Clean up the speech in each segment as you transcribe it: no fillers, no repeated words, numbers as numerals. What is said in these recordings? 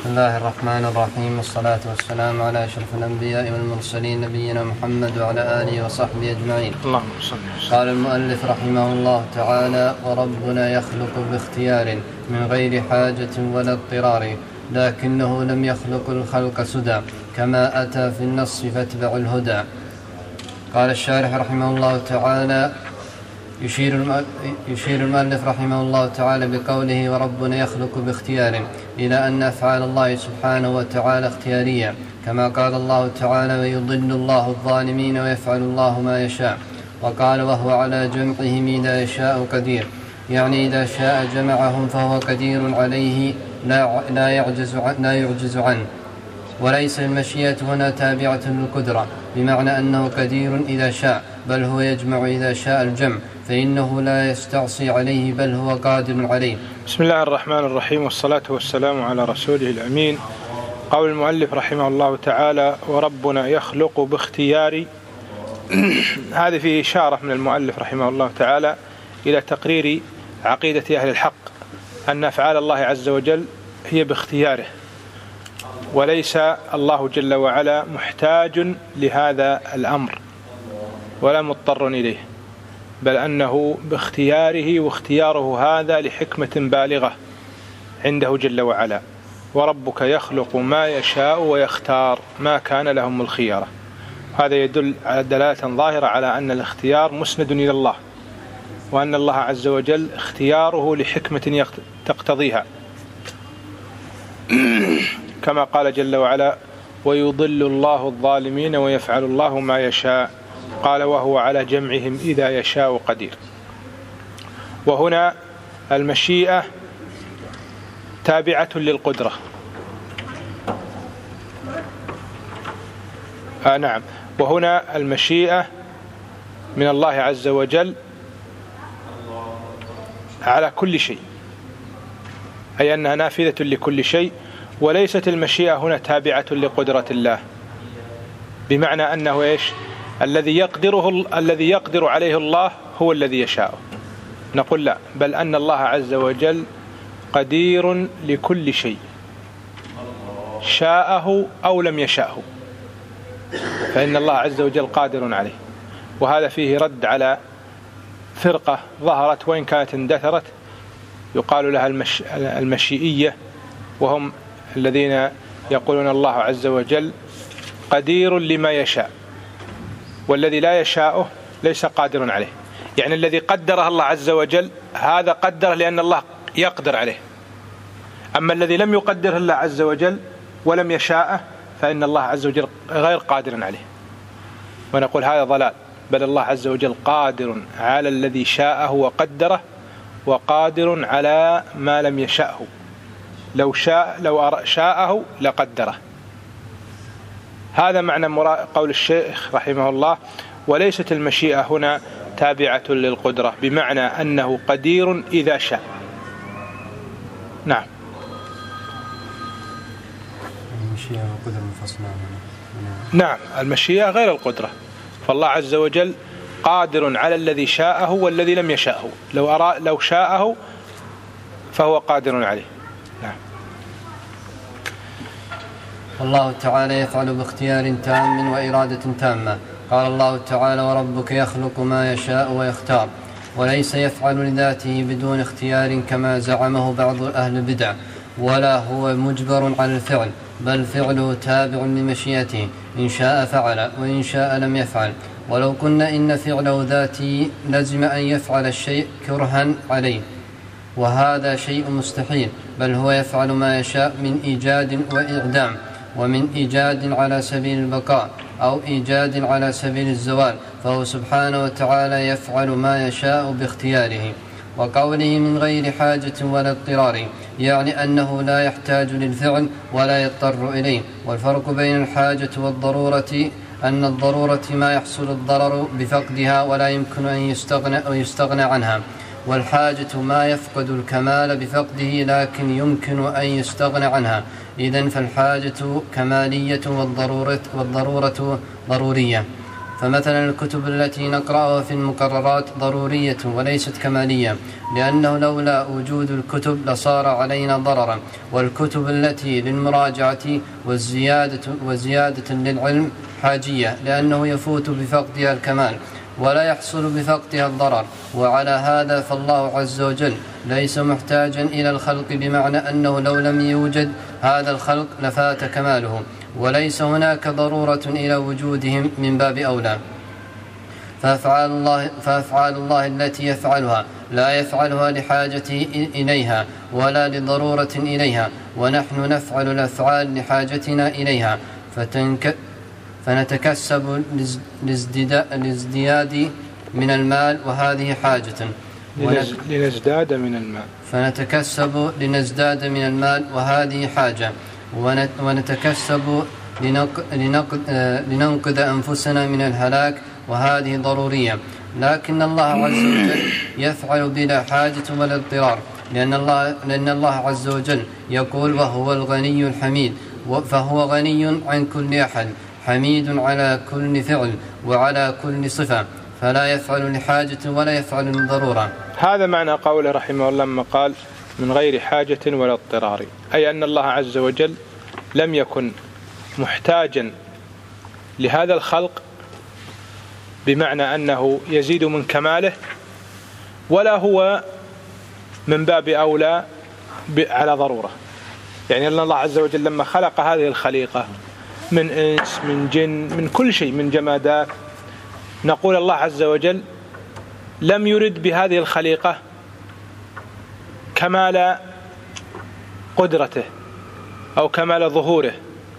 الله الرحمن الرحيم، والصلاة والسلام على أشرف الأنبياء والمرسلين نبينا محمد وعلى آله وصحبه أجمعين. اللهم صل وسلم. قال المؤلف رحمه الله تعالى: وربنا يخلق باختيار من غير حاجة ولا اضطرار، لكنه لم يخلق الخلق سدى، كما أتى في النص فاتبع الهدى. قال الشارح رحمه الله تعالى: يشير المؤلف رحمه الله تعالى بقوله وربنا يخلق باختيار إلى أن أفعال الله سبحانه وتعالى اختيارية، كما قال الله تعالى: ويضل الله الظالمين ويفعل الله ما يشاء. وقال: وهو على جمعهم إذا يشاء قدير، يعني إذا شاء جمعهم فهو قدير عليه لا يعجز عنه. وليس المشيئة هنا تابعة للقدرة بمعنى أنه قدير إذا شاء، بل هو يجمع إذا شاء الجمع، فإنه لا يستعصي عليه بل هو قادر عليه. بسم الله الرحمن الرحيم، والصلاة والسلام على رسوله الأمين. قول المؤلف رحمه الله تعالى: وربنا يخلق باختيار. هذه فيه إشارة من المؤلف رحمه الله تعالى إلى تقرير عقيدة أهل الحق أن أفعال الله عز وجل هي باختياره، وليس الله جل وعلا محتاج لهذا الأمر ولا مضطر إليه، بل أنه باختياره، واختياره هذا لحكمة بالغة عنده جل وعلا. وربك يخلق ما يشاء ويختار، ما كان لهم الخيارة. هذا يدل على دلالة ظاهرة على أن الاختيار مسند إلى الله، وأن الله عز وجل اختياره لحكمة تقتضيها، كما قال جل وعلا: ويضل الله الظالمين ويفعل الله ما يشاء. قال: وهو على جمعهم إذا يشاء قدير. وهنا المشيئة تابعة للقدرة. نعم، وهنا المشيئة من الله عز وجل على كل شيء، أي أنها نافذة لكل شيء، وليست المشيئة هنا تابعة لقدرة الله، بمعنى أنه إيش؟ الذي يقدر عليه الله هو الذي يشاء. نقول لا، بل أن الله عز وجل قدير لكل شيء، شاءه أو لم يشاءه، فإن الله عز وجل قادر عليه. وهذا فيه رد على فرقة ظهرت وإن كانت اندثرت، يقال لها المشيئية، وهم الذين يقولون الله عز وجل قدير لما يشاء، والذي لا يشاءه ليس قادر عليه. يعني الذي قدره الله عز وجل هذا قدره لأن الله يقدر عليه، أما الذي لم يقدره الله عز وجل ولم يشاءه فإن الله عز وجل غير قادر عليه. ونقول هذا ضلال، بل الله عز وجل قادر على الذي شاءه وقدره، وقادر على ما لم يشاءه. لو شاءه لقدره. هذا معنى قول الشيخ رحمه الله: وليست المشيئة هنا تابعة للقدرة، بمعنى أنه قدير إذا شاء. نعم. المشيئة والقدرة منفصلة. نعم، المشيئة غير القدرة، فالله عز وجل قادر على الذي شاءه والذي لم يشاءه. لو شاءه فهو قادر عليه. نعم. والله تعالى يفعل باختيار تام وإرادة تامة. قال الله تعالى: وربك يخلق ما يشاء ويختار، وليس يفعل لذاته بدون اختيار كما زعمه بعض أهل البدع، ولا هو مجبر على الفعل، بل فعله تابع لمشيئته، إن شاء فعل وإن شاء لم يفعل. ولو قلنا إن فعله ذاته لزم أن يفعل الشيء كرها عليه، وهذا شيء مستحيل، بل هو يفعل ما يشاء من إيجاد وإعدام، ومن إيجاد على سبيل البقاء أو إيجاد على سبيل الزوال، فهو سبحانه وتعالى يفعل ما يشاء باختياره. وقوله من غير حاجة ولا اضطرار، يعني أنه لا يحتاج للفعل ولا يضطر إليه. والفرق بين الحاجة والضرورة أن الضرورة ما يحصل الضرر بفقدها ولا يمكن أن يستغنى عنها، والحاجة ما يفقد الكمال بفقده لكن يمكن أن يستغنى عنها. إذن فالحاجة كمالية والضرورة ضرورية. فمثلا الكتب التي نقرأها في المقررات ضرورية وليست كمالية، لأنه لولا وجود الكتب لصار علينا ضررا، والكتب التي للمراجعة وزيادة للعلم حاجية، لأنه يفوت بفقدها الكمال ولا يحصل بفقدها الضرر. وعلى هذا فالله عز وجل ليس محتاجا إلى الخلق، بمعنى أنه لو لم يوجد هذا الخلق لفات كماله، وليس هناك ضرورة إلى وجودهم من باب أولى. فأفعال الله التي يفعلها لا يفعلها لحاجته إليها ولا لضرورة إليها، ونحن نفعل الأفعال لحاجتنا إليها، فنتكسب لازدياد من المال، وهذه حاجة. لنزداد من المال. فنتكسب لنزداد من المال، وهذه حاجة. ونتكسب لننقذ أنفسنا من الهلاك، وهذه ضرورية. لكن الله عز وجل يفعل بلا حاجة ولا اضطرار، لأن الله عز وجل يقول: وهو الغني الحميد، فهو غني عن كل أحد، حميد على كل فعل وعلى كل صفة، فلا يفعل لحاجة ولا يفعل لضرورة. هذا معنى قوله رحمه الله لما قال: من غير حاجة ولا اضطرار، أي أن الله عز وجل لم يكن محتاجا لهذا الخلق، بمعنى أنه يزيد من كماله، ولا هو من باب أولى على ضرورة. يعني أن الله عز وجل لما خلق هذه الخليقة من إنس، من جن، من كل شيء، من جمادات، نقول الله عز وجل لم يرد بهذه الخليقة كمال قدرته أو كمال ظهوره،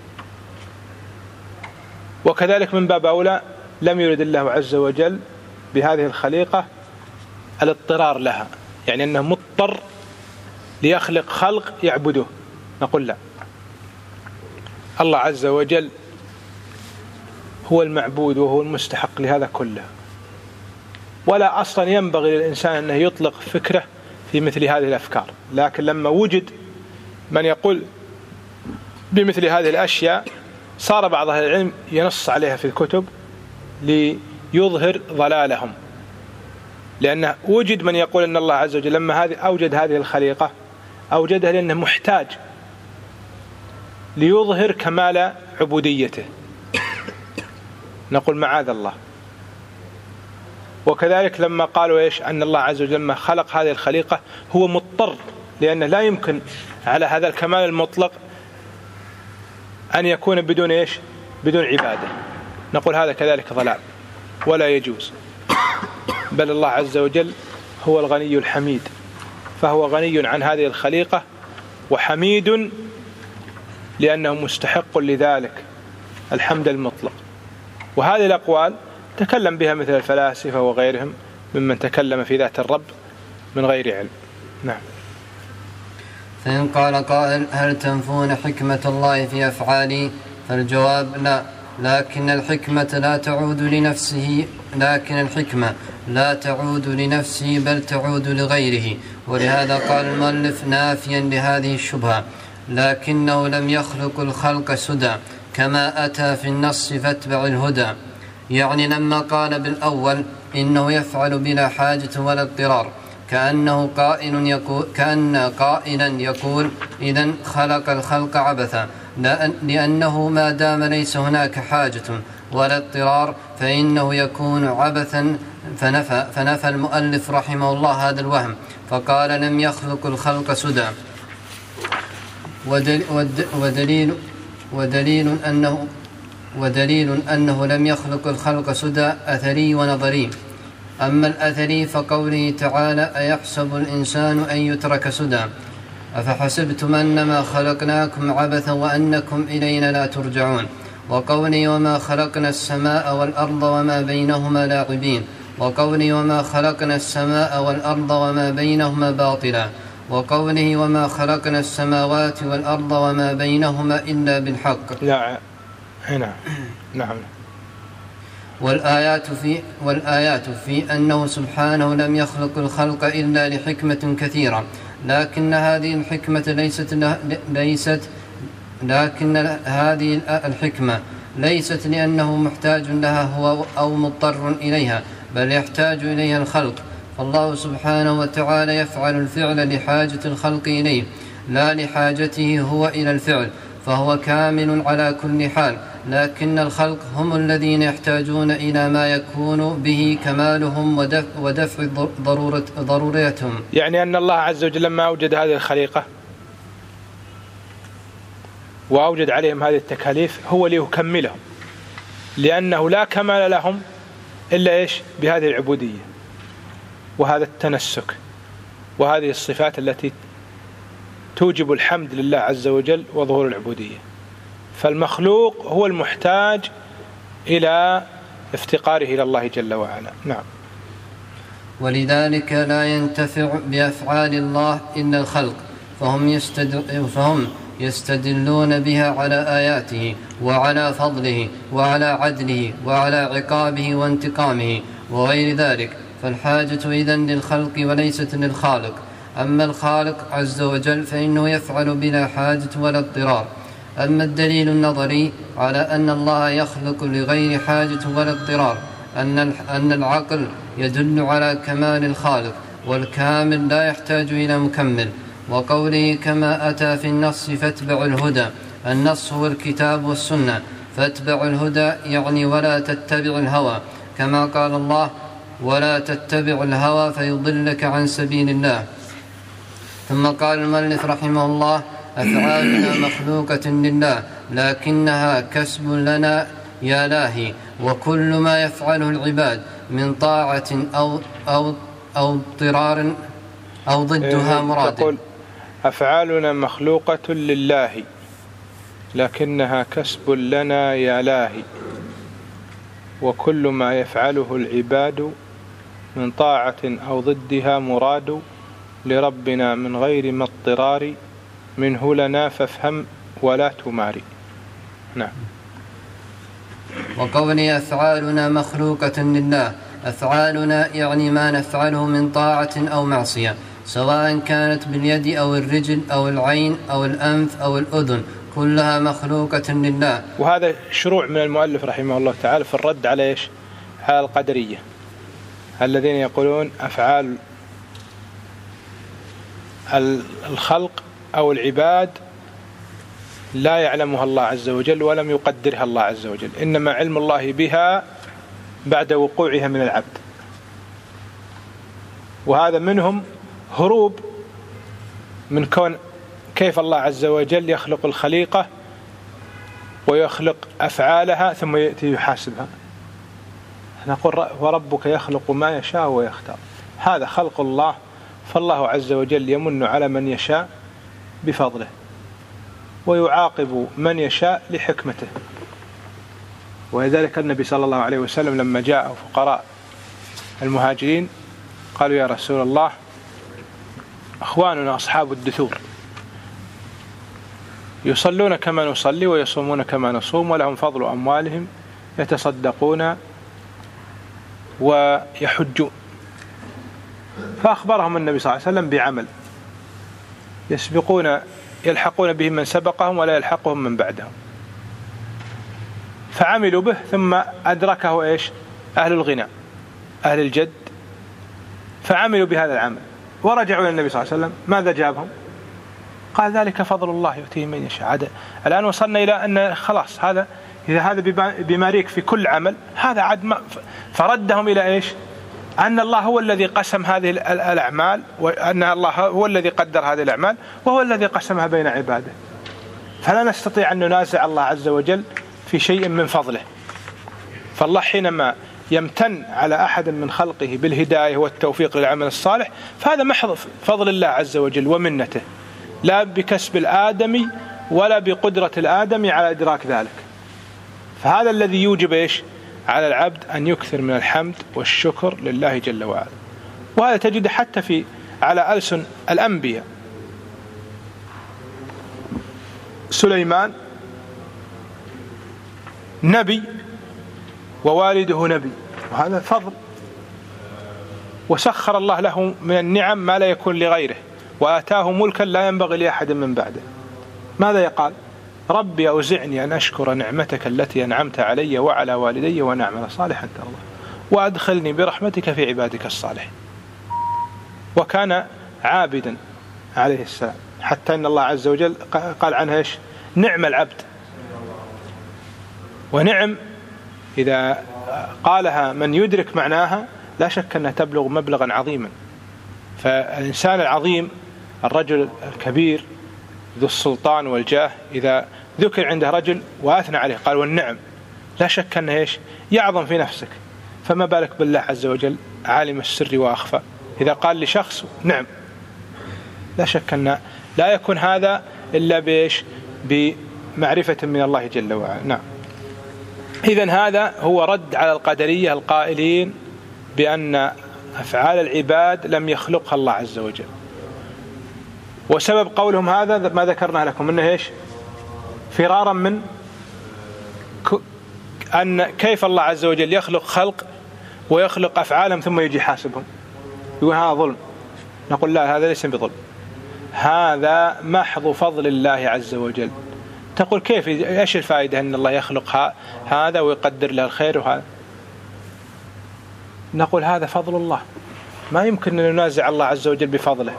وكذلك من باب أولى لم يرد الله عز وجل بهذه الخليقة الاضطرار لها، يعني أنه مضطر ليخلق خلق يعبده. نقول لا، الله عز وجل هو المعبود وهو المستحق لهذا كله، ولا أصلا ينبغي للإنسان أنه يطلق فكره في مثل هذه الأفكار. لكن لما وجد من يقول بمثل هذه الأشياء صار بعض أهل العلم ينص عليها في الكتب ليظهر ضلالهم، لأنه وجد من يقول أن الله عز وجل لما أوجد هذه الخليقة أوجدها لأنه محتاج ليظهر كمال عبوديته. نقول معاذ الله. وكذلك لما قالوا إيش أن الله عز وجل لما خلق هذه الخليقة هو مضطر، لأنه لا يمكن على هذا الكمال المطلق أن يكون بدون إيش، بدون عبادة. نقول هذا كذلك ضلال ولا يجوز، بل الله عز وجل هو الغني الحميد، فهو غني عن هذه الخليقة وحميد لأنه مستحق لذلك الحمد المطلق. وهذه الأقوال تكلم بها مثل الفلاسفة وغيرهم ممن تكلم في ذات الرب من غير علم. نعم. فإن قال قائل: هل تنفون حكمة الله في أفعاله؟ فالجواب: لا، لكن الحكمة لا تعود لنفسه بل تعود لغيره. ولهذا قال المؤلف نافيا لهذه الشبهة: لكنه لم يخلق الخلق سدى، كما أتى في النص فاتبع الهدى. يعني لما قال بالأول إنه يفعل بلا حاجة ولا اضطرار، كأن قائلا يقول: إذن خلق الخلق عبثا، لأنه ما دام ليس هناك حاجة ولا اضطرار فإنه يكون عبثا. فنفى المؤلف رحمه الله هذا الوهم، فقال: لم يخلق الخلق سدى. ودليل أنه لم يخلق الخلق سدى أثري ونظري. أما الأثري فقوله تعالى: أيحسب الإنسان أن يترك سدى، أفحسبتم أنما خلقناكم عبثا وأنكم إلينا لا ترجعون. وقوله: وما خلقنا السماء والأرض وما بينهما لاعبين. وقوله: وما خلقنا السماء والأرض وما بينهما باطلا. وقوله: وما خلقنا السماوات والأرض وما بينهما إلا بالحق. نعم. والآيات في أنه سبحانه لم يخلق الخلق إلا لحكمة كثيرة، لكن هذه الحكمة ليست لأنه محتاج لها هو أو مضطر إليها، بل يحتاج إليها الخلق. فالله سبحانه وتعالى يفعل الفعل لحاجة الخلق إليه لا لحاجته هو إلى الفعل، فهو كامل على كل حال، لكن الخلق هم الذين يحتاجون إلى ما يكون به كمالهم ودفع ضرورتهم. يعني أن الله عز وجل لما أوجد هذه الخليقة وأوجد عليهم هذه التكاليف هو ليكملهم، لأنه لا كمال لهم إلا إيش؟ بهذه العبودية وهذا التنسك وهذه الصفات التي توجب الحمد لله عز وجل وظهور العبودية. فالمخلوق هو المحتاج إلى افتقاره إلى الله جل وعلا. نعم. ولذلك لا ينتفع بأفعال الله إلا الخلق، فهم يستدلون بها على آياته وعلى فضله وعلى عدله وعلى عقابه وانتقامه وغير ذلك، فالحاجة إذن للخلق وليست للخالق. أما الخالق عز وجل فإنه يفعل بلا حاجة ولا اضطرار. أما الدليل النظري على أن الله يخلق لغير حاجة ولا اضطرار أن العقل يدل على كمال الخالق، والكامل لا يحتاج إلى مكمل. وقوله كما أتى في النص فاتبعوا الهدى، النص هو الكتاب والسنة، فاتبعوا الهدى يعني ولا تتبع الهوى، كما قال الله ولا تتبع الهوى فيضلك عن سبيل الله. ثم قال المؤلف رحمه الله أفعالنا مخلوقة لله لكنها كسب لنا يا لاهي، وكل ما يفعله العباد من طاعة أو اضطرار أو ضدها مراد. تقول أفعالنا مخلوقة لله لكنها كسب لنا يا لاهي، وكل ما يفعله العباد من طاعة أو ضدها مراد، لربنا من غير ما اضطرار منه لنا فافهم ولا تماري. نعم. وقولي أفعالنا مخلوقة لله، أفعالنا يعني ما نفعله من طاعة أو معصية، سواء كانت باليد أو الرجل أو العين أو الأنف أو الأذن، كلها مخلوقة لله. وهذا شروع من المؤلف رحمه الله تعالى في الرد على إيش؟ على القدرية الذين يقولون أفعال الخلق أو العباد لا يعلمها الله عز وجل ولم يقدرها الله عز وجل، إنما علم الله بها بعد وقوعها من العبد. وهذا منهم هروب من كون كيف الله عز وجل يخلق الخليقة ويخلق أفعالها ثم يأتي يحاسبها. نقول وربك يخلق ما يشاء ويختار، هذا خلق الله، فالله عز وجل يمن على من يشاء بفضله ويعاقب من يشاء لحكمته. ولذلك النبي صلى الله عليه وسلم لما جاء فقراء المهاجرين قالوا يا رسول الله أخواننا أصحاب الدثور يصلون كما نصلي ويصومون كما نصوم ولهم فضل أموالهم يتصدقون ويحجون. فأخبرهم النبي صلى الله عليه وسلم بعمل يلحقون به من سبقهم ولا يلحقهم من بعدهم، فعملوا به ثم أدركه إيش؟ أهل الغنى أهل الجد، فعملوا بهذا العمل ورجعوا إلى النبي صلى الله عليه وسلم. ماذا جابهم؟ قال ذلك فضل الله يؤتيه من يشاء. الآن وصلنا إلى أن خلاص هذا إذا هذا بماريك في كل عمل هذا عد ما، فردهم إلى إيش؟ أن الله هو الذي قسم هذه الأعمال، وأن الله هو الذي قدر هذه الأعمال وهو الذي قسمها بين عباده، فلا نستطيع أن ننازع الله عز وجل في شيء من فضله. فالله حينما يمتن على أحد من خلقه بالهداية والتوفيق للعمل الصالح فهذا محض فضل الله عز وجل ومنته، لا بكسب الآدمي ولا بقدرة الآدمي على إدراك ذلك. فهذا الذي يوجب إيش؟ على العبد أن يكثر من الحمد والشكر لله جل وعلا. وهذا تجد حتى على ألسن الأنبياء. سليمان نبي ووالده نبي، وهذا فضل، وسخر الله له من النعم ما لا يكون لغيره، وآتاه ملكا لا ينبغي لأحد من بعده. ماذا يقال؟ ربي أوزعني أن أشكر نعمتك التي أنعمت علي وعلى والدي وأن أعمل صالحا ترضى وأدخلني برحمتك في عبادك الصالحين. وكان عابدا عليه السلام، حتى أن الله عز وجل قال عنه إيش؟ نعم العبد. ونعم إذا قالها من يدرك معناها لا شك أنها تبلغ مبلغا عظيما. فالإنسان العظيم، الرجل الكبير ذو السلطان والجاه، إذا ذكر عنده رجل وأثنى عليه قال والنعم، لا شك أنه إيش؟ يعظم في نفسك، فما بالك بالله عز وجل عالم السر وأخفى. إذا قال لشخص نعم، لا شك أن لا يكون هذا إلا بإيش؟ بمعرفة من الله جل وعلا. نعم. إذن هذا هو رد على القدرية القائلين بأن أفعال العباد لم يخلقها الله عز وجل. وسبب قولهم هذا ما ذكرنا لكم، أنه إيش؟ فرارا من أن كيف الله عز وجل يخلق خلق ويخلق أفعالهم ثم يجي حاسبهم، يقول هذا ظلم. نقول لا، هذا ليس بظلم، هذا محض فضل الله عز وجل. تقول كيف؟ إيش الفائدة أن الله يخلق هذا ويقدر له الخير وهذا؟ نقول هذا فضل الله، ما يمكن أن ننازع الله عز وجل بفضله.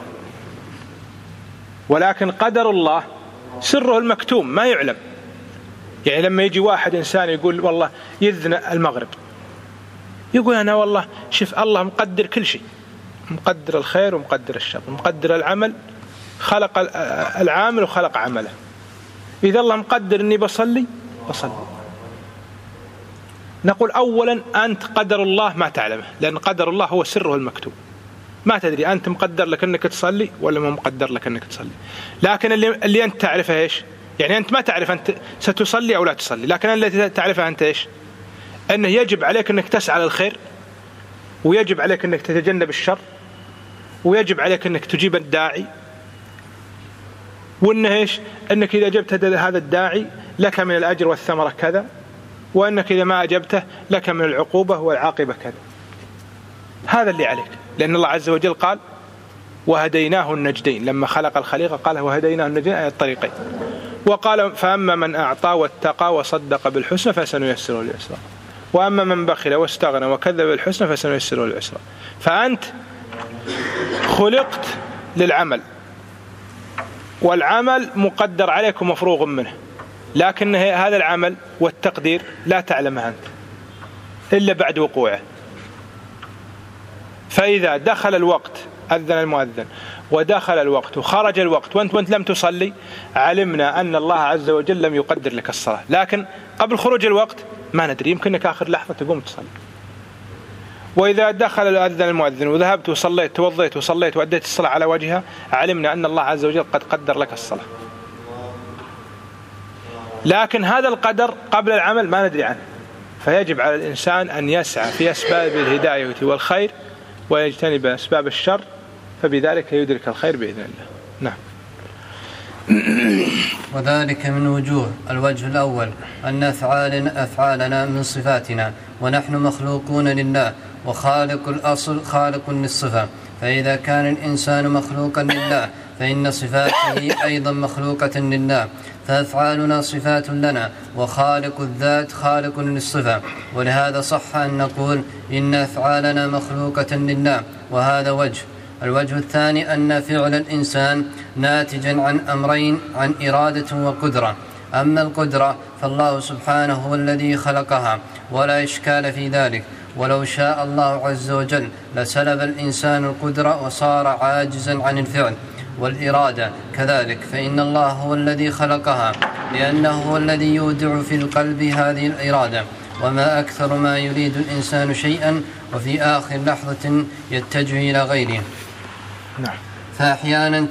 ولكن قدر الله سره المكتوم ما يعلم. يعني لما يجي واحد إنسان يقول والله يذن المغرب، يقول أنا والله شوف الله مقدر كل شيء، مقدر الخير ومقدر الشر، مقدر العمل، خلق العامل وخلق عمله. إذا الله مقدر أني بصلي بصلي. نقول أولا أنت قدر الله ما تعلمه، لأن قدر الله هو سره المكتوب، ما تدري أنت مقدر لك أنك تصلي ولا ما مقدر لك أنك تصلي. لكن اللي أنت تعرفه إيش؟ يعني أنت ما تعرف أنت ستصلي أو لا تصلي، لكن الذي تعرفه أنت إيش؟ أنه يجب عليك أنك تسعى للخير، ويجب عليك أنك تتجنب الشر، ويجب عليك أنك تجيب الداعي، وأنه إيش؟ أنك إذا جبت هذا الداعي لك من الأجر والثمرة كذا، وأنك إذا ما أجبته لك من العقوبة والعاقبة كذا. هذا اللي عليك، لأن الله عز وجل قال وهديناه النجدين، لما خلق الخليقة قال وهديناه النجدين، أي الطريقين. وقال فأما من أعطى واتقى وصدق بالحسنى فسنيسره لليسرى، وأما من بخل واستغنى وكذب بالحسنى فسنيسره للعسرى. فأنت خلقت للعمل، والعمل مقدر عليك ومفروغ منه، لكن هذا العمل والتقدير لا تعلمه أنت إلا بعد وقوعه. فإذا دخل الوقت، أذن المؤذن ودخل الوقت وخرج الوقت وأنت لم تصلي، علمنا أن الله عز وجل لم يقدر لك الصلاة. لكن قبل خروج الوقت ما ندري، يمكنك آخر لحظة تقوم تصلي. وإذا دخل أذن المؤذن وذهبت وصليت توضيت وصليت وأديت الصلاة على وجهها، علمنا أن الله عز وجل قد قدر لك الصلاة. لكن هذا القدر قبل العمل ما ندري عنه، فيجب على الإنسان أن يسعى في أسباب الهداية والخير ويجتنب أسباب الشر، فبذلك يدرك الخير بإذن الله. نعم. وذلك من وجوه. الوجه الأول أن أفعالنا من صفاتنا، ونحن مخلوقون لله، وخالق الأصل خالق للصفة. فإذا كان الإنسان مخلوقا لله فإن صفاته أيضا مخلوقة لله، فأفعالنا صفات لنا، وخالق الذات خالق للصفة. ولهذا صح أن نقول إن أفعالنا مخلوقة لله، وهذا وجه. الوجه الثاني أن فعل الإنسان ناتجا عن أمرين، عن إرادة وقدرة. أما القدرة فالله سبحانه هو الذي خلقها، ولا إشكال في ذلك. ولو شاء الله عز وجل لسلب الإنسان القدرة وصار عاجزا عن الفعل. والإرادة كذلك، فإن الله هو الذي خلقها، لأنه هو الذي يودع في القلب هذه الإرادة. وما أكثر ما يريد الإنسان شيئا وفي آخر لحظة يتجه إلى غيره. نعم. فأحيانا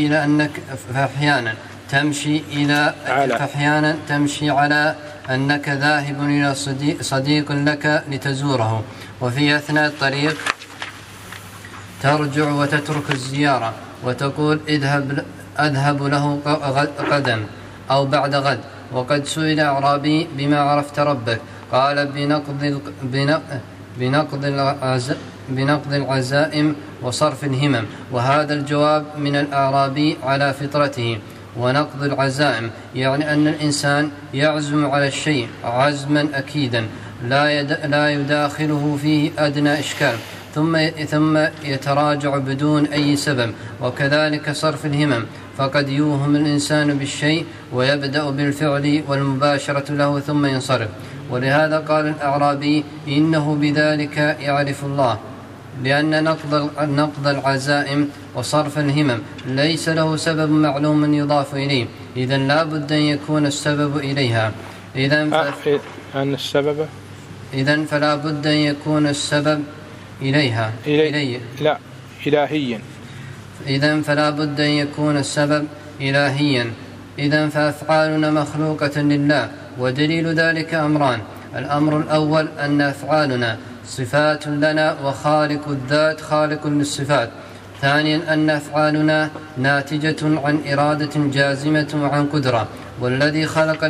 تمشي على أنك ذاهب إلى صديق لك لتزوره، وفي أثناء الطريق ترجع وتترك الزيارة وتقول أذهب له غدا أو بعد غد. وقد سئل أعرابي بما عرفت ربك، قال بنقض العزائم وصرف الهمم. وهذا الجواب من الأعرابي على فطرته، ونقض العزائم، يعني أن الإنسان يعزم على الشيء عزما أكيدا لا يداخله فيه أدنى إشكال ثم يتراجع بدون أي سبب. وكذلك صرف الهمم، فقد يوهم الإنسان بالشيء ويبدأ بالفعل والمباشرة له ثم ينصرف. ولهذا قال الأعرابي: إنه بذلك يعرف الله، لأن نقض العزائم وصرف الهمم ليس له سبب معلوم يضاف إليه، إذن لا بد أن يكون السبب إليها. إذن فلا بد أن يكون السبب إليها لا إلهيا. إذن فلا بد أن يكون السبب إلهيا. إذن فأفعالنا مخلوقة لله، ودليل ذلك أمران: الأمر الأول أن أفعالنا صفات لنا، وخالق الذات خالق للصفات. ثانيا أن أفعالنا ناتجة عن إرادة جازمة وعن قدرة، والذي خلق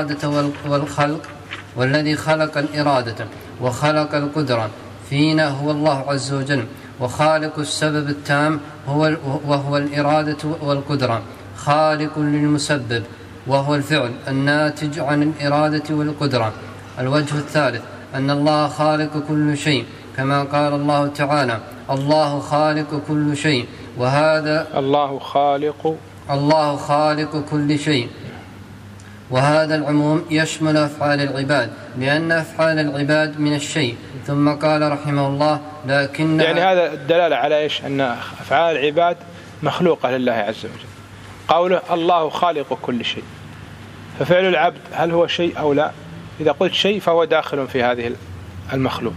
الإرادة وخلق القدرة فينا هو الله عز وجل، وخالق السبب التام وهو الإرادة والقدرة، خالق للمسبب وهو الفعل الناتج عن الإرادة والقدرة. الوجه الثالث أن الله خالق كل شيء، كما قال الله تعالى: الله خالق كل شيء، وهذا الله خالق كل شيء. وهذا العموم يشمل أفعال العباد، لأن أفعال العباد من الشيء. ثم قال رحمه الله: لكن يعني هذا الدلالة على إيش؟ أن أفعال العباد مخلوقة لله عز وجل. قوله الله خالق كل شيء، ففعل العبد هل هو شيء أو لا؟ إذا قلت شيء فهو داخل في هذه المخلوق.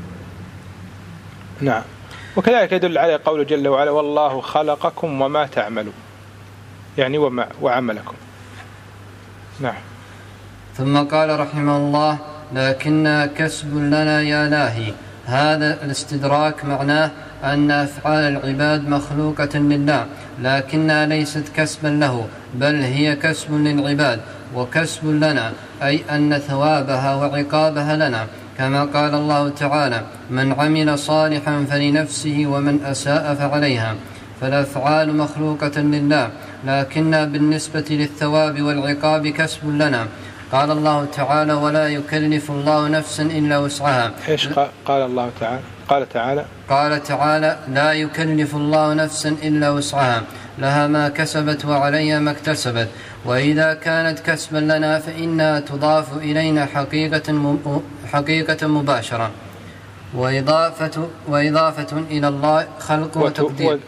نعم. وكذلك يدل عليه قوله جل وعلا: والله خلقكم وما تعملون، يعني وعملكم. نعم. ثم قال رحمه الله: لكنها كسب لنا يا لاهي. هذا الاستدراك معناه أن أفعال العباد مخلوقة لله، لكنها ليست كسبا له، بل هي كسب للعباد وكسب لنا، أي أن ثوابها وعقابها لنا، كما قال الله تعالى: من عمل صالحا فلنفسه ومن أساء فعليها. فالأفعال مخلوقة لله، لكنها بالنسبة للثواب والعقاب كسب لنا. قال الله تعالى: ولا يكلف الله نفسا إلا وسعها. إيش قال الله تعالى؟ قال تعالى: لا يكلف الله نفسا إلا وسعها، لها ما كسبت وعليها ما اكتسبت. وإذا كانت كسبا لنا فإنها تضاف إلينا حقيقة مباشرة، وإضافة إلى الله خلق وتقدير،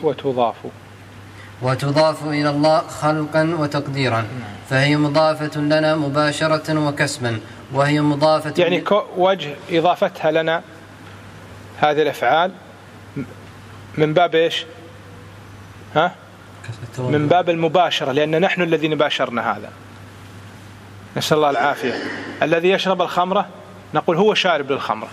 وتضاف إلى الله خلقا وتقديرا، فهي مضافة لنا مباشرة وكسبا، وهي مضافة يعني وجه إضافتها لنا هذه الأفعال من باب إيش؟ من باب المباشرة، لأن نحن الذين باشرنا هذا. نسأل الله العافية. الذي يشرب الخمرة نقول هو شارب للخمرة،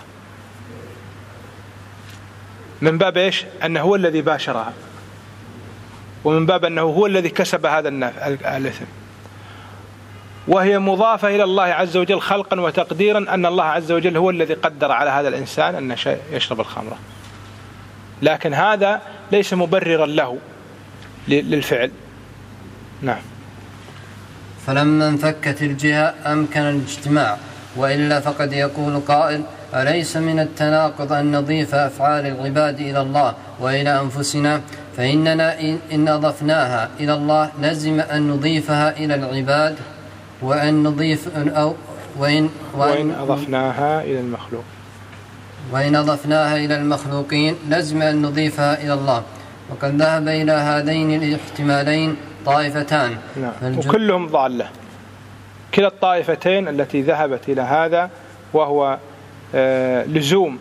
من باب إيش؟ أنه هو الذي باشرها، ومن باب أنه هو الذي كسب هذا الإثم. وهي مضافة إلى الله عز وجل خلقا وتقديرا، أن الله عز وجل هو الذي قدر على هذا الإنسان أن يشرب الخمرة، لكن هذا ليس مبررا له للفعل. نعم. فلما انفكت الجهة أمكن الاجتماع، وإلا فقد يقول قائل: أليس من التناقض أن نضيف أفعال العباد إلى الله وإلى أنفسنا؟ فإننا إن أضفناها إلى الله لزم أن نضيفها إلى العباد، وإن أضفناها إلى المخلوقين لزم أن نضيفها إلى الله. وقد ذهب إلى هذين الاحتمالين طائفتان. نعم. وكلهم ضالة، كلا الطائفتين التي ذهبت إلى هذا، وهو لزوم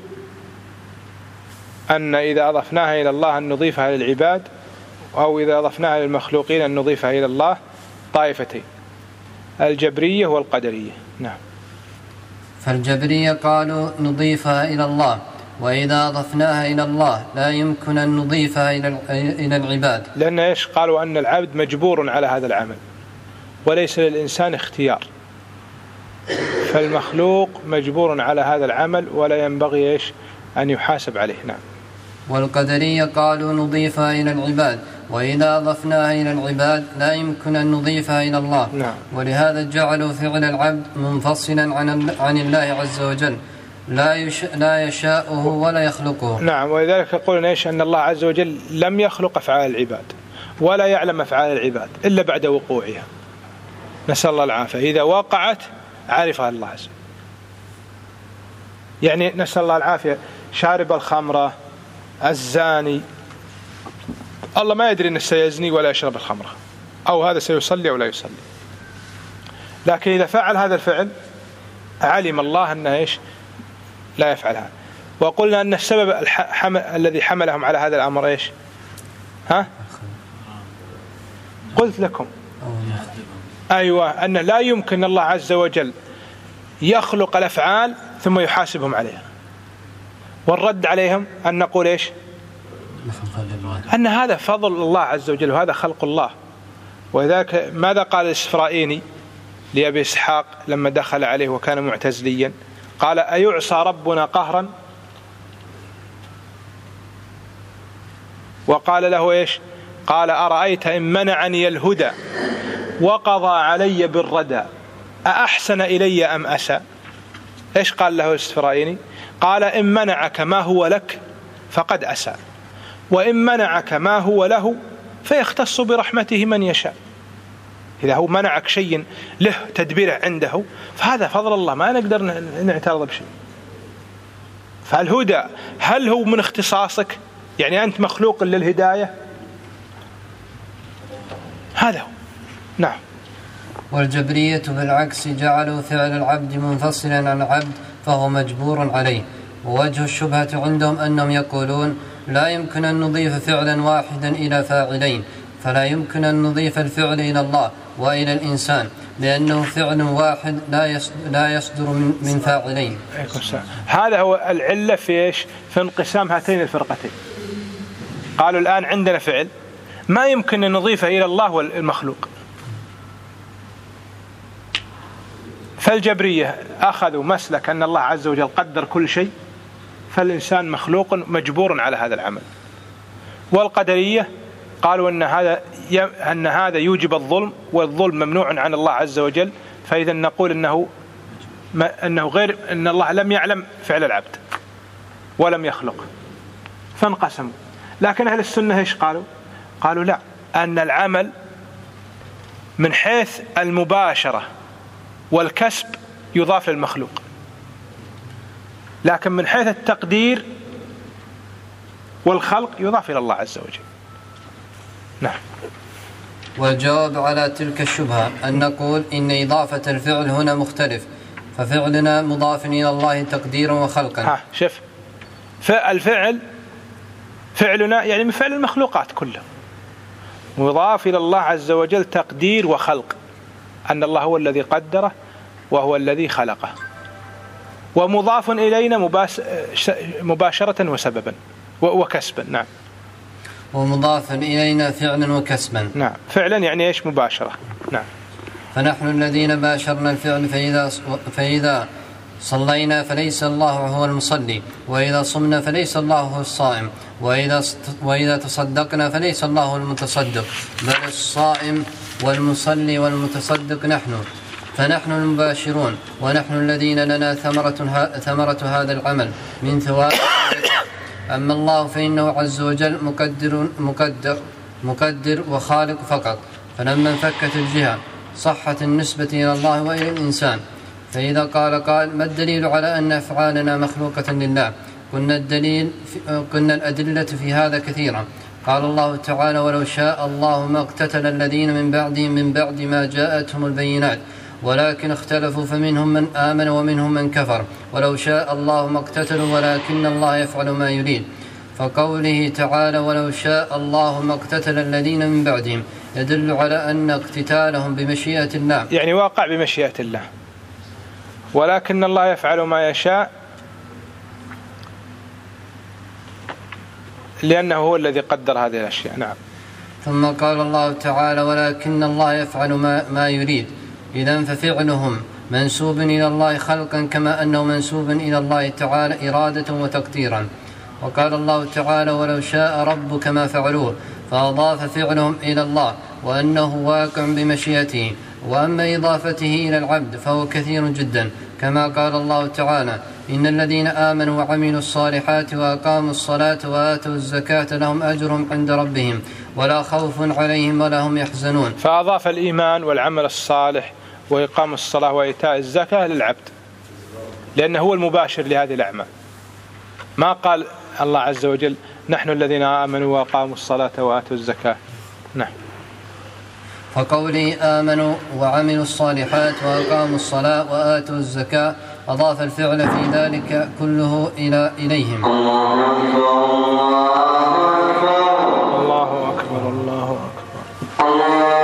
أن إذا أضفناها إلى الله أن نضيفها للعباد، أو إذا أضفناها للمخلوقين أن نضيفها إلى الله، طائفتين: الجبرية والقدرية. نعم. فالجبرية قالوا نضيفها إلى الله، وإذا أضفناها إلى الله لا يمكن أن نضيفها إلى العباد، لأن إيش؟ قالوا أن العبد مجبور على هذا العمل وليس للإنسان اختيار، فالمخلوق مجبور على هذا العمل ولا ينبغي إيش؟ أن يحاسب عليه. نعم. والقدرية قالوا نضيفها إلى العباد، وإذا أضفناها إلى العباد لا يمكن أن نضيفها إلى الله. نعم. ولهذا جعلوا فعل العبد منفصلا عن الله عز وجل لا يشاءه ولا يخلقه. نعم. ولذلك يقولون إيش؟ أن الله عز وجل لم يخلق أفعال العباد ولا يعلم أفعال العباد إلا بعد وقوعها. نسأل الله العافية. إذا وقعت عرفها الله عز وجل. يعني نسأل الله العافية، شارب الخمرة، الزاني، الله ما يدري أنه سيزني ولا يشرب الخمرة، أو هذا سيصلي أو لا يصلي، لكن إذا فعل هذا الفعل علم الله أنه إيش؟ لا يفعل هذا. وقلنا أن السبب الذي حملهم على هذا الأمر إيش؟ ها؟ قلت لكم أيوة، أن لا يمكن الله عز وجل يخلق الأفعال ثم يحاسبهم عليها. والرد عليهم أن نقول إيش؟ أن هذا فضل الله عز وجل وهذا خلق الله. وذلك ماذا قال الإسفرائيني لأبي إسحاق لما دخل عليه وكان معتزليا؟ قال: أيعصى ربنا قهرا؟ وقال له إيش؟ قال: أرأيت إن منعني الهدى وقضى علي بالردى أأحسن إلي أم أسى؟ إيش قال له الإسفرائيني؟ قال: إن منعك ما هو لك فقد أسى، وإن منعك ما هو له فيختص برحمته من يشاء. إذا هو منعك شيء له تدبيره عنده فهذا فضل الله، ما نقدر نعترض بشيء. فالهدى هل هو من اختصاصك؟ يعني أنت مخلوق للهداية؟ هذا هو. نعم. والجبرية بالعكس جعلوا فعل العبد منفصلا عن العبد فهو مجبور عليه. ووجه الشبهة عندهم أنهم يقولون: لا يمكن أن نضيف فعلا واحدا إلى فاعلين، فلا يمكن أن نضيف الفعل إلى الله وإلى الإنسان، لأنه فعل واحد لا يصدر من فاعلين. هذا هو العلة في إيش؟ في انقسام هاتين الفرقتين. قالوا الآن عندنا فعل ما يمكن أن نضيفه إلى الله والمخلوق. فالجبرية أخذوا مسلك أن الله عز وجل قدر كل شيء، فالإنسان مخلوق مجبور على هذا العمل. والقدرية قالوا أن هذا يوجب الظلم، والظلم ممنوع عن الله عز وجل، فإذا نقول أنه غير، أن الله لم يعلم فعل العبد ولم يخلق، فانقسموا. لكن أهل السنة إيش قالوا؟ قالوا لا، أن العمل من حيث المباشرة والكسب يضاف للمخلوق، لكن من حيث التقدير والخلق يضاف إلى الله عز وجل. نعم. والجواب على تلك الشبهة أن نقول إن إضافة الفعل هنا مختلف، ففعلنا مضاف إلى الله تقديرا وخلقا. شوف، فالفعل فعلنا يعني من فعل المخلوقات كلها مضاف إلى الله عز وجل تقدير وخلق، أن الله هو الذي قدره وهو الذي خلقه، ومضاف إلينا مباشرة وسببا وكسبا. نعم. ومضاف إلينا فعلا وكسبا. نعم. فعلا يعني إيش؟ مباشرة. نعم. فنحن الذين باشرنا الفعل، فإذا صلينا فليس الله هو المصلي، وإذا صمنا فليس الله هو الصائم، وإذا تصدقنا فليس الله هو المتصدق، بل الصائم والمصلي والمتصدق نحن، فنحن المباشرون، ونحن الذين لنا ثمرة هذا العمل من ثواب. أما الله فإنه عز وجل مقدر وخالق فقط، فلما انفكت الجهة صحت النسبة إلى الله وإلى الإنسان. فإذا قال ما الدليل على أن أفعالنا مخلوقة لله؟ قلنا الأدلة في هذا كثيرا. قال الله تعالى: ولو شاء الله ما اقتتل الذين من بعدهم من بعد ما جاءتهم البينات ولكن اختلفوا فمنهم من آمن ومنهم من كفر ولو شاء الله ما اقتتلوا ولكن الله يفعل ما يريد. فقوله تعالى: ولو شاء الله ما اقتتل الذين من بعدهم يدل على أن اقتتالهم بمشيئة الله، يعني واقع بمشيئة الله، ولكن الله يفعل ما يشاء لأنه هو الذي قدر هذه الأشياء. نعم. ثم قال الله تعالى: ولكن الله يفعل ما يريد. إذن ففعلهم منسوب إلى الله خلقا كما أنه منسوب إلى الله تعالى إرادة وتقديرا. وقال الله تعالى: ولو شاء ربك ما فعلوه. فأضاف فعلهم إلى الله وأنه واقع بمشيئته. وأما إضافته إلى العبد فهو كثير جدا، كما قال الله تعالى: إن الذين آمنوا وعملوا الصالحات وأقاموا الصلاة وآتوا الزكاة لهم أجرهم عند ربهم ولا خوف عليهم ولا هم يحزنون. فأضاف الإيمان والعمل الصالح وإقام الصلاة وإيتاء الزكاة للعبد، لأنه هو المباشر لهذه الأعمال. ما قال الله عز وجل: نحن الذين آمنوا وأقاموا الصلاة وآتوا الزكاة. نعم. فقوله آمنوا وعملوا الصالحات وأقاموا الصلاة وآتوا الزكاة أضاف الفعل في ذلك كله إليهم. الله أكبر الله أكبر.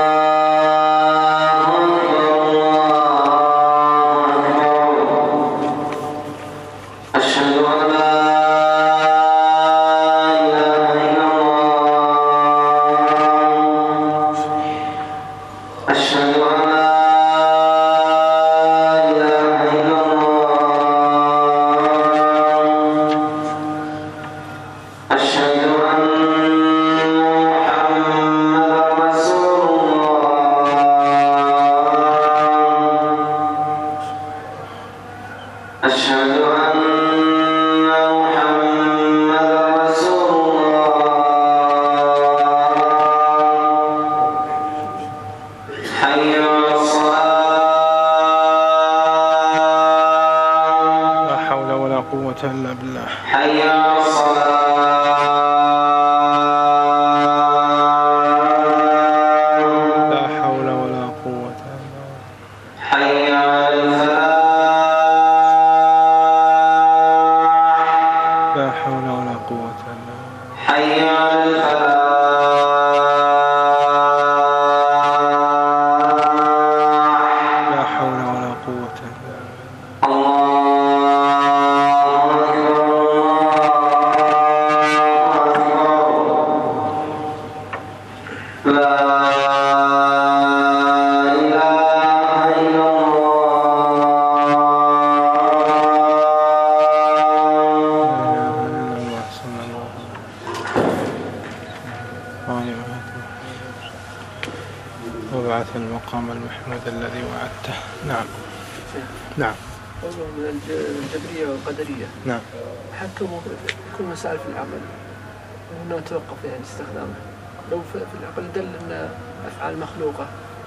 وبعث المقام المحمود الذي وعدته. نعم نعم. من الجبرية والقدرية نعم حكموا كل مسائل في العمل وأنه توقف يعني استخدامه. لو في العقل دل أن أفعال مخلوقة،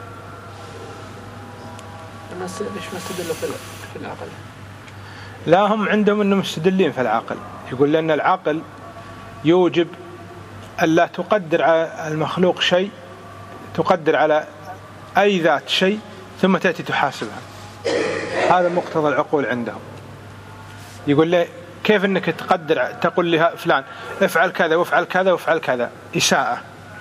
الناس ليش ما استدلوا في العقل؟ لا، هم عندهم أنهم مستدلين في العقل. يقول لأن العقل يوجب ألا تقدر على المخلوق شيء، تقدر على أي ذات شيء ثم تأتي تحاسبها. هذا مقتضى العقول عندهم. يقول لي كيف أنك تقدر تقول لي فلان افعل كذا وافعل كذا وافعل كذا، إساءة،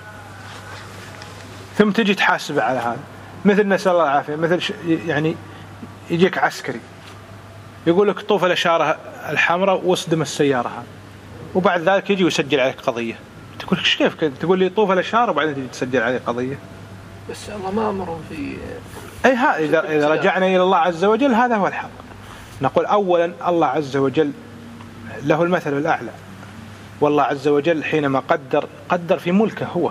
ثم تجي تحاسب على هذا. مثل نسأل الله العافية، مثل يعني يجيك عسكري يقول لك طوف الإشارة الحمراء واصدم السيارة هذا، وبعد ذلك يجي ويسجل عليك قضية. تقول لك كيف كذا؟ تقول لي طوف الإشارة وبعدين تجي تسجل عليك قضية. بس الله ما أمرهم في أي إذا رجعنا إلى الله عز وجل هذا هو الحق. نقول أولا الله عز وجل له المثل الأعلى، والله عز وجل حينما قدر في ملكه هو،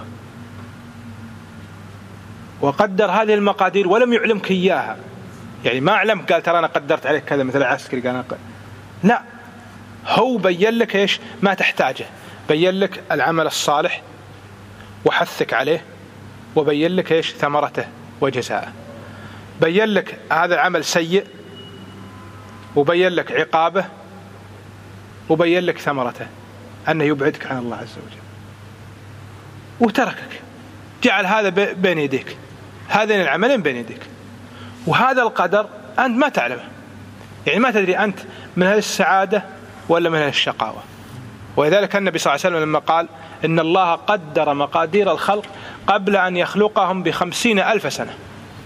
وقدر هذه المقادير ولم يعلمك إياها. يعني ما علمك قال ترى أنا قدرت عليك كذا مثل العسكري قال لا، هو بين لك إيش ما تحتاجه، بين لك العمل الصالح وحثك عليه، وبين لك إيش ثمرته وجزاءه. بين لك هذا العمل سيء، وبين لك عقابه، وبين لك ثمرته أنه يبعدك عن الله عز وجل، وتركك، جعل هذا بين يديك، هذين العملين بين يديك. وهذا القدر أنت ما تعلمه، يعني ما تدري أنت من هذه السعادة ولا من هذه الشقاوة. ولذلك النبي صلى الله عليه وسلم لما قال إن الله قدر مقادير الخلق قبل أن يخلقهم ب50,000 سنة،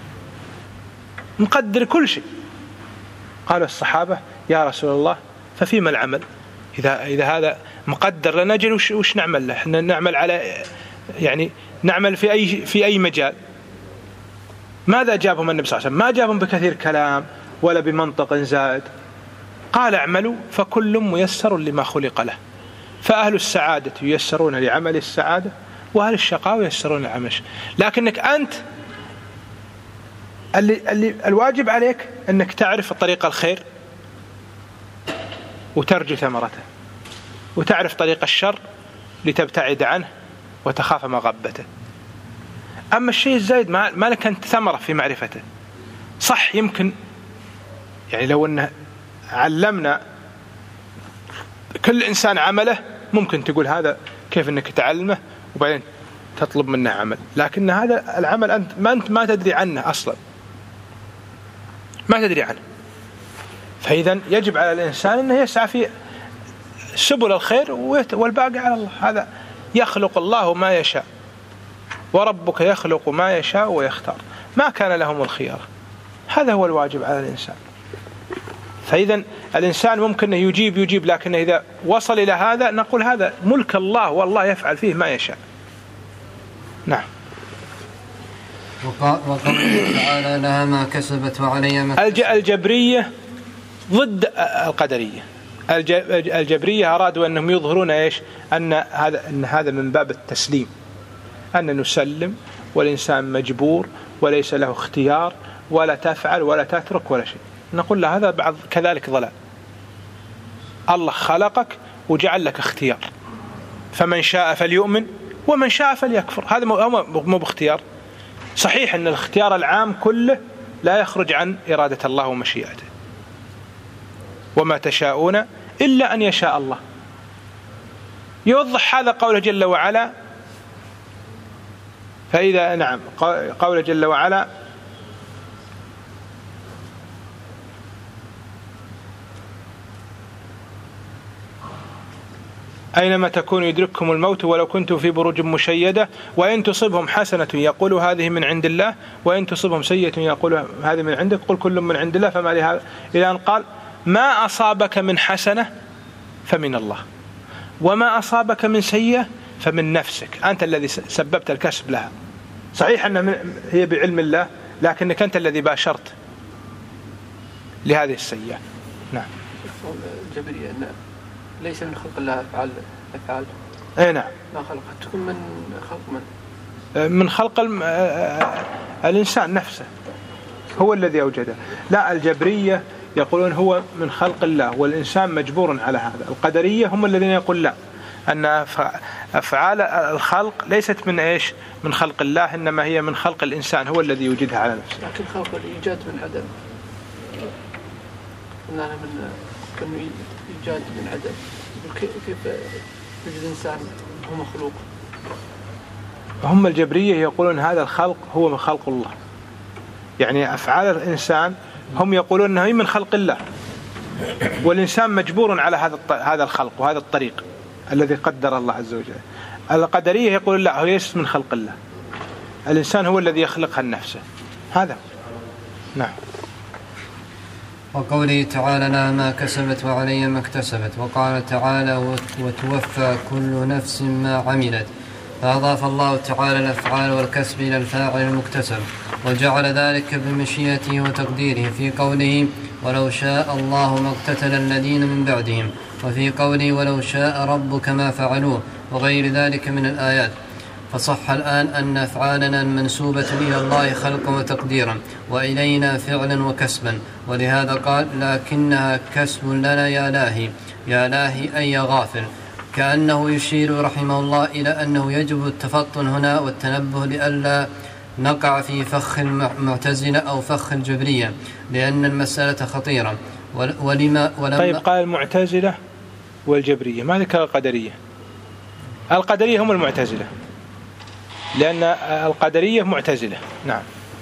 مقدر كل شيء. قال الصحابة يا رسول الله ففيما العمل؟ إذا هذا مقدر لنا أجل وش نعمل له؟ إحنا نعمل على يعني نعمل في أي مجال. ماذا جابهم النبي صلى الله عليه وسلم؟ ما جابهم بكثير كلام ولا بمنطق زائد. قال اعملوا فكل ميسر لما خلق له. فأهل السعادة ييسرون لعمل السعادة، وأهل الشقاء ييسرون العمل. لكنك أنت اللي الواجب عليك أنك تعرف طريق الخير وترجو ثمرته، وتعرف طريق الشر لتبتعد عنه وتخاف مغبته. أما الشيء الزايد ما لك أنت ثمرة في معرفته. صح، يمكن يعني لو أنه علمنا كل إنسان عمله ممكن تقول هذا كيف أنك تعلمه وبعدين تطلب منه عمل، لكن هذا العمل أنت ما تدري عنه أصلا، ما تدري عنه. فإذا يجب على الإنسان أنه يسعى في سبل الخير والباقي على الله. هذا يخلق الله ما يشاء وربك يخلق ما يشاء ويختار، ما كان لهم الخيار. هذا هو الواجب على الإنسان. فإذا الإنسان ممكن يجيب، لكن إذا وصل إلى هذا نقول هذا ملك الله والله يفعل فيه ما يشاء. نعم. وقوله تعالى لها ما كسبت وعليها ما كسبت. الجبرية ضد القدرية. الجبرية أرادوا أنهم يظهرون إيش؟ أن هذا من باب التسليم، أن نسلم والإنسان مجبور وليس له اختيار ولا تفعل ولا تترك ولا شيء. نقول له هذا بعض كذلك ضلال. الله خلقك وجعل لك اختيار، فمن شاء فليؤمن ومن شاء فليكفر. هذا مو باختيار. صحيح أن الاختيار العام كله لا يخرج عن إرادة الله ومشيئته، وما تشاءون إلا أن يشاء الله. يوضح هذا قوله جل وعلا، فإذا نعم قوله جل وعلا أينما تكون يدرككم الموت ولو كنتم في بروج مشيدة وإن تصبهم حسنة يقولوا هذه من عند الله وإن تصبهم سيئة يقولوا هذه من عندك قل كل من عند الله فما لهذا، إلى أن قال ما أصابك من حسنة فمن الله وما أصابك من سيئة فمن نفسك، أنت الذي سببت الكسب لها. صحيح أن هي بعلم الله، لكنك أنت الذي باشرت لهذه السيئة. نعم. الجبرية ليس من خلق الله أفعال. أي نعم. ما خلقت تكون من خلق من خلق الإنسان نفسه، هو الذي أوجده. لا، الجبرية يقولون هو من خلق الله والإنسان مجبور على هذا. القدرية هم الذين يقول لا، أن أفعال الخلق ليست من إيش؟ من خلق الله، إنما هي من خلق الإنسان، هو الذي يوجدها على نفسه. لكن خلق الإيجاد من عدم، أننا من إيجاد من عدم، كيف يوجد إنسان هو مخلوق؟ هم الجبرية يقولون هذا الخلق هو من خلق الله، يعني أفعال الإنسان هم يقولون أنه من خلق الله، والإنسان مجبور على هذا الخلق وهذا الطريق الذي قدر الله عز وجل. القدرية يقولون لا، هو ليس من خلق الله، الإنسان هو الذي يخلقها لنفسه. هذا نعم. وقوله تعالى لها ما كسبت وعليها ما اكتسبت. وقال تعالى وتوفى كل نفس ما عملت، فأضاف الله تعالى الأفعال والكسب إلى الفاعل المكتسب، وجعل ذلك بمشيئته وتقديره في قوله ولو شاء الله ما اقتتل الذين من بعدهم، وفي قوله ولو شاء ربك ما فعلوه، وغير ذلك من الآيات. فصح الآن أن أفعالنا المنسوبة إلى الله خلقا وتقديرا وإلينا فعلا وكسبا، ولهذا قال لكنها كسب لنا يا لاهي، يا لاهي أي يا غافل، كأنه يشير رحمه الله إلى أنه يجب التفطن هنا والتنبه لئلا نقع في فخ المعتزلة أو فخ الجبرية، لأن المسألة خطيرة. ولما طيب قال المعتزلة والجبرية، ما ذكر القدرية؟ القدرية هم المعتزلة، لأن القدرية معتزلة. نعم.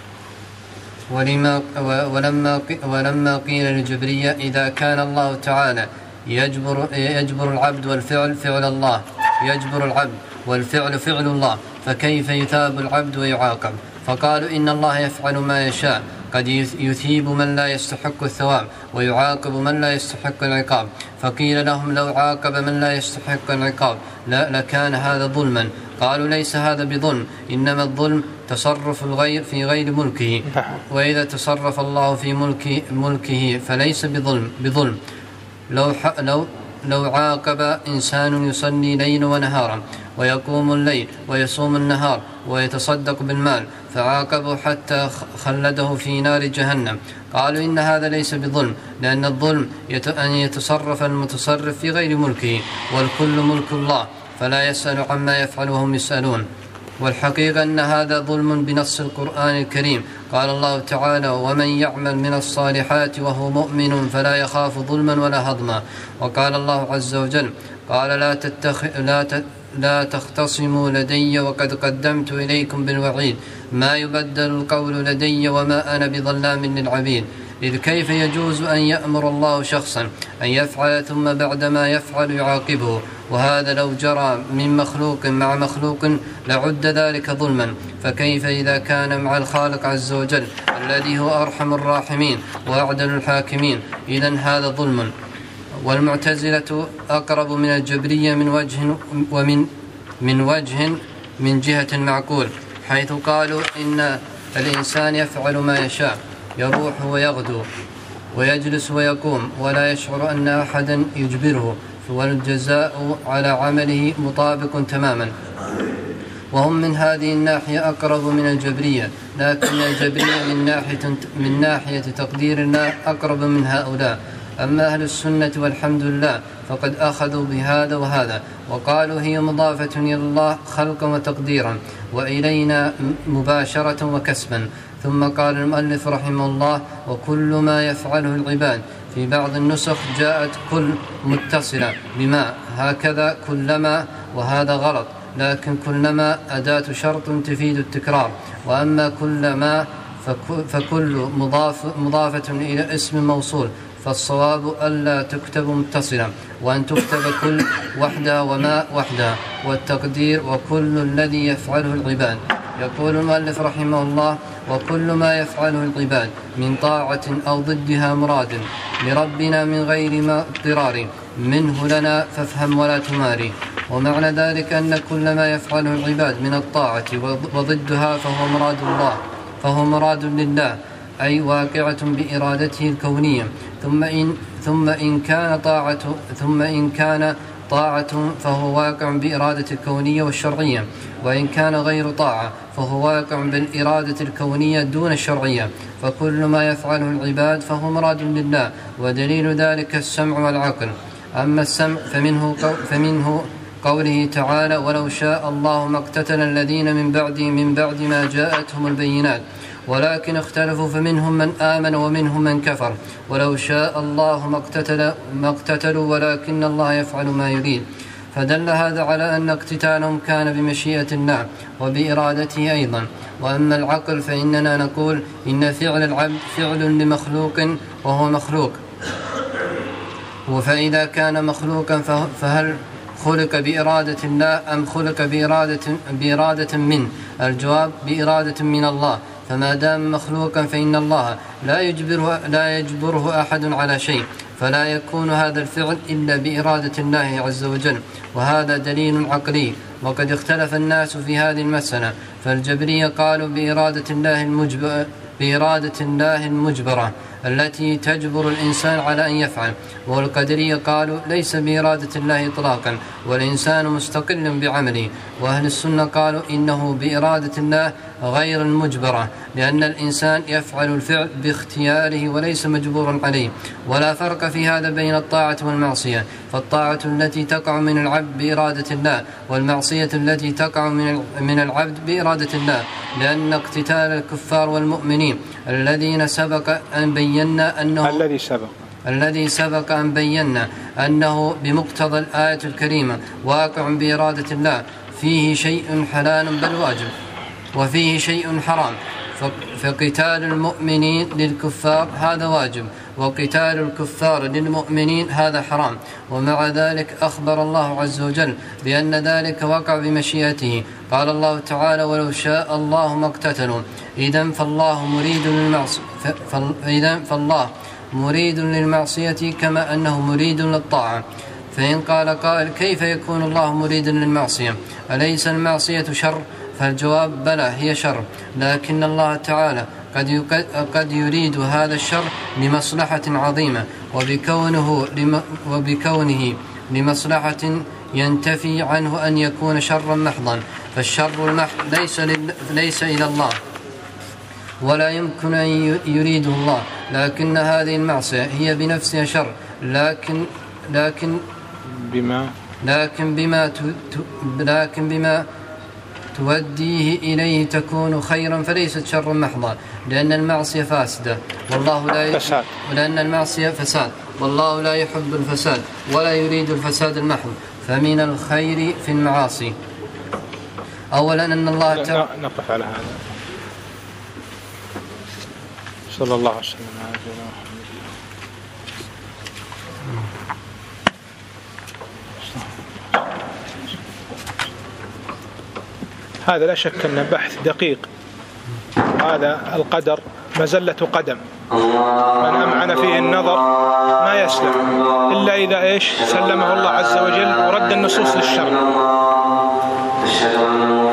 ولما قيل للجبرية إذا كان الله تعالى يجبر العبد والفعل فعل الله، يجبر العبد والفعل فعل الله، فكيف يثاب العبد ويعاقب؟ فقالوا إن الله يفعل ما يشاء، قد يثيب من لا يستحق الثواب ويعاقب من لا يستحق العقاب. فقيل لهم لو عاقب من لا يستحق العقاب لكان هذا ظلما. قالوا ليس هذا بظلم، إنما الظلم تصرف الغير في غير ملكه، وإذا تصرف الله في ملكه فليس بظلم. لو عاقب إنسان يصلي ليل ونهارا ويقوم الليل ويصوم النهار ويتصدق بالمال فعاقبه حتى خلده في نار جهنم، قالوا إن هذا ليس بظلم، لأن الظلم أن يتصرف المتصرف في غير ملكه، والكل ملك الله فلا يسأل عما يفعل وهم يسألون. والحقيقة أن هذا ظلم بنص القرآن الكريم. قال الله تعالى: ومن يعمل من الصالحات وهو مؤمن فلا يخاف ظلما ولا هضما. وقال الله عز وجل: قال لا تختصموا لدي وقد قدمت إليكم بالوعيد، ما يبدل القول لدي وما أنا بظلام للعبيد. إذ كيف يجوز أن يأمر الله شخصا أن يفعل ثم بعدما يفعل يعاقبه؟ وهذا لو جرى من مخلوق مع مخلوق لعد ذلك ظلما، فكيف إذا كان مع الخالق عز وجل الذي هو أرحم الراحمين وأعدل الحاكمين؟ إذن هذا ظلم. والمعتزلة أقرب من الجبرية من وجه من جهة المعقول، حيث قالوا إن الإنسان يفعل ما يشاء، يروح ويغدو ويجلس ويقوم ولا يشعر أن أحدا يجبره، والجزاء على عمله مطابق تماما. وهم من هذه الناحية أقرب من الجبرية، لكن الجبرية من ناحية تقدير الله أقرب من هؤلاء. أما أهل السنة والحمد لله فقد أخذوا بهذا وهذا، وقالوا هي مضافة إلى الله خلقا وتقديرا، وإلينا مباشرة وكسبا. ثم قال المؤلف رحمه الله: وكل ما يفعله العباد. في بعض النسخ جاءت كل متصلة بما، هكذا كلما، وهذا غلط، لكن كلما أداة شرط تفيد التكرار، وأما كلما فكل مضافة إلى اسم موصول، فالصواب ألا تكتب متصلا، وأن تكتب كل وحدها وما وحدها، والتقدير وكل الذي يفعله العباد. يقول المؤلف رحمه الله: وكل ما يفعله العباد من طاعة أو ضدها مراد لربنا من غير ما اضطرار منه لنا فافهم ولا تماري. ومعنى ذلك أن كل ما يفعله العباد من الطاعة وضدها فهو مراد لله، أي واقعة بإرادته الكونية. ثم إن كان طاعة فهو واقع بإرادة الكونية والشرعية، وإن كان غير طاعة فهو واقع بالإرادة الكونية دون الشرعية. فكل ما يفعله العباد فهو مراد لله، ودليل ذلك السمع والعقل. أما السمع فمنه قوله تعالى: ولو شاء الله ما اقتتل الذين من بعد ما جاءتهم البينات ولكن اختلفوا فمنهم من آمن ومنهم من كفر ولو شاء الله ما اقتتلوا ولكن الله يفعل ما يريد. فدل هذا على أن اقتتالهم كان بمشيئة الله وبإرادته أيضا. وأما العقل فإننا نقول إن فعل العبد فعل لمخلوق وهو مخلوق، فإذا كان مخلوقا فهل خلق بإرادة الله أم خلق بإرادة منه؟ الجواب: بإرادة من الله. فما دام مخلوقا فإن الله لا يجبره أحد على شيء، فلا يكون هذا الفعل إلا بإرادة الله عز وجل، وهذا دليل عقلي. وقد اختلف الناس في هذه المسألة، فالجبرية قالوا بإرادة الله المجبرة التي تجبر الإنسان على أن يفعل، والقدرية قالوا ليس بإرادة الله إطلاقا والإنسان مستقل بعمله. وأهل السنة قالوا إنه بإرادة الله غير المجبرة، لأن الإنسان يفعل الفعل باختياره وليس مجبورا عليه. ولا فرق في هذا بين الطاعة والمعصية، فالطاعة التي تقع من العبد بإرادة الله، والمعصية التي تقع من العبد بإرادة الله، لأن اقتتال الكفار والمؤمنين الذي سبق أن بينا أنه بمقتضى الآية الكريمة واقع بإرادة الله، فيه شيء حلال بل واجب، وفيه شيء حرام. فقتال المؤمنين للكفار هذا واجب، وقتال الكفار للمؤمنين هذا حرام. ومع ذلك أخبر الله عز وجل بأن ذلك وقع بمشيئته. قال الله تعالى: ولو شاء الله ما اقتتلوا. إذن فالله مريد للمعصية كما أنه مريد للطاعة. فإن قال قائل: كيف يكون الله مريدا للمعصية؟ أليس المعصية شر؟ فالجواب: بلى هي شر، لكن الله تعالى قد يريد هذا الشر لمصلحة عظيمة، وبكونه لمصلحة ينتفي عنه أن يكون شرا محضا، فالشر المحض ليس إلى الله ولا يمكن أن يريده الله، لكن هذه المعصية هي بنفسها شر، لكن بما توديه إليه تكون خيرا، فليست شرا محضا، لأن المعصية فاسدة ولأن المعصية فساد، والله لا يحب الفساد ولا يريد الفساد المحض. فمن الخير في المعاصي أولا أن الله تعالى نقف على هذا. صلى الله عليه وسلم على سيدنا محمد. هذا لا شك أنه بحث دقيق. هذا القدر مزلة قدم، من أمعن فيه النظر ما يسلم إلا إذا سلمه الله عز وجل ورد النصوص للشرع.